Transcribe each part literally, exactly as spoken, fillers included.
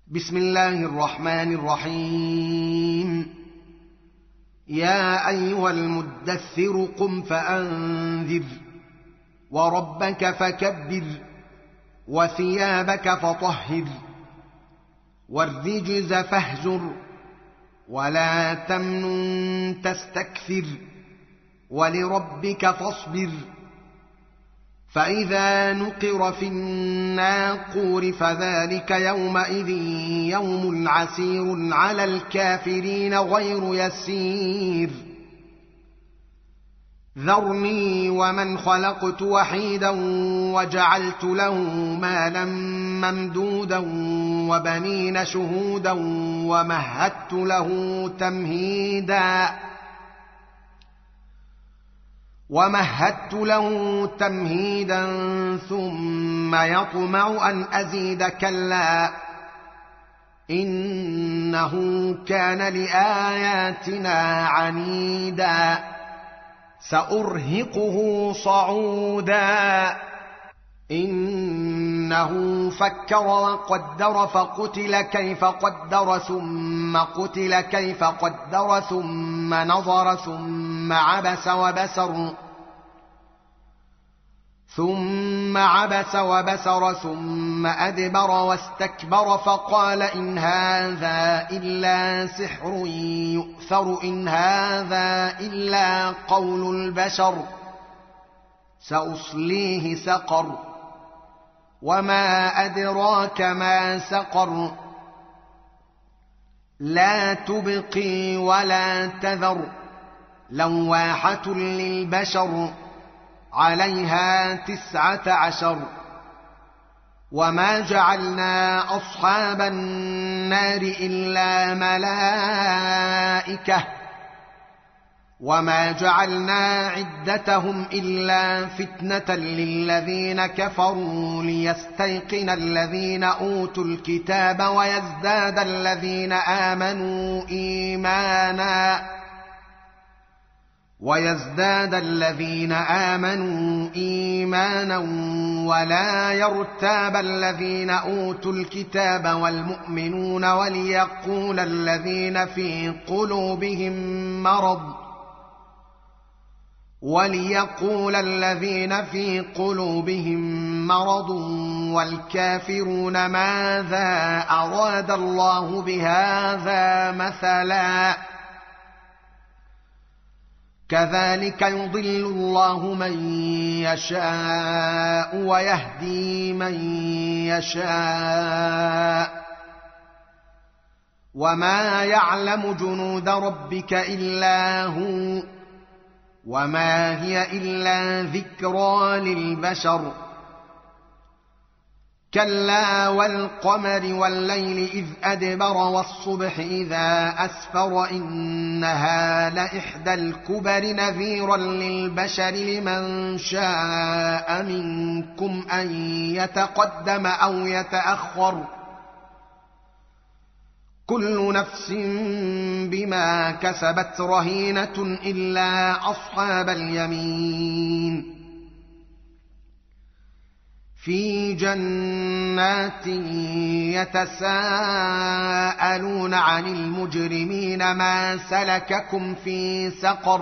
بسم الله الرحمن الرحيم. يا أيها المدثر قم فأنذر وربك فكبر وثيابك فطهر والرجز فاهجر ولا تمنن تستكثر ولربك فاصبر. فإذا نقر في الناقور فذلك يومئذ يوم عسير على الكافرين غير يسير. ذرني ومن خلقت وحيدا وجعلت له مالا ممدودا وبنين شهودا ومهدت له تمهيدا ومهدت له تمهيدا ثم يطمع أن أزيد كلا إنه كان لآياتنا عنيدا سأرهقه صعودا. إنه فكر وقدر فقتل كيف قدر ثم قتل كيف قدر ثم نظر ثم عبس وبسر ثم عبس وبسر ثم أدبر واستكبر فقال إن هذا إلا سحر يؤثر إن هذا إلا قول البشر سأصليه سقر وما أدراك ما سقر لا تبقي ولا تذر لواحة للبشر عليها تسعة عشر. وما جعلنا أصحاب النار إلا ملائكة وما جعلنا عدتهم إلا فتنة للذين كفروا ليستيقن الذين أوتوا الكتاب ويزداد الذين آمنوا إيمانا ويزداد الذين آمنوا إيمانا ولا يرتاب الذين أوتوا الكتاب والمؤمنون وليقول الذين في قلوبهم مرض وليقول الذين في قلوبهم مرض والكافرون ماذا أراد الله بهذا مثلا كذلك يضل الله من يشاء ويهدي من يشاء وما يعلم جنود ربك إلا هو وما هي إلا ذكرى للبشر. كلا والقمر والليل إذ أدبر والصبح إذا أسفر إنها لإحدى الكبر نذيرا للبشر لمن شاء منكم أن يتقدم أو يتأخر كل نفس بما كسبت رهينة إلا أصحاب اليمين في جنات يتساءلون عن المجرمين ما سلككم في سقر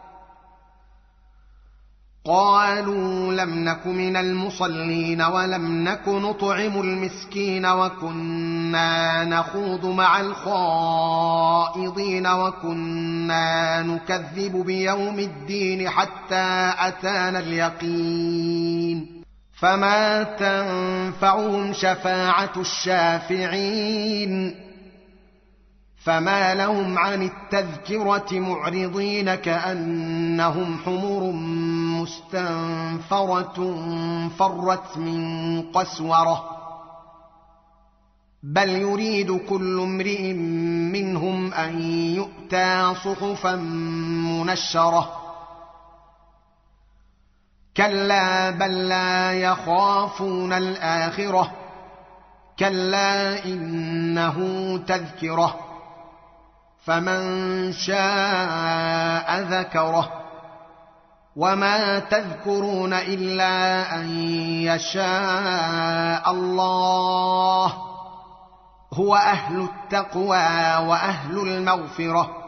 قالوا لم نك من المصلين ولم نك نطعم المسكين وكنا نخوض مع الخائضين وكنا نكذب بيوم الدين حتى أتانا اليقين فما تنفعهم شفاعة الشافعين فما لهم عن التذكرة معرضين كأنهم حمر مستنفرة فرت من قسورة بل يريد كل امرئ منهم أن يؤتى صحفا منشرة كلا بل لا يخافون الآخرة كلا إنه تذكرة فمن شاء ذكره وما تذكرون إلا أن يشاء الله هو اهل التقوى واهل المغفره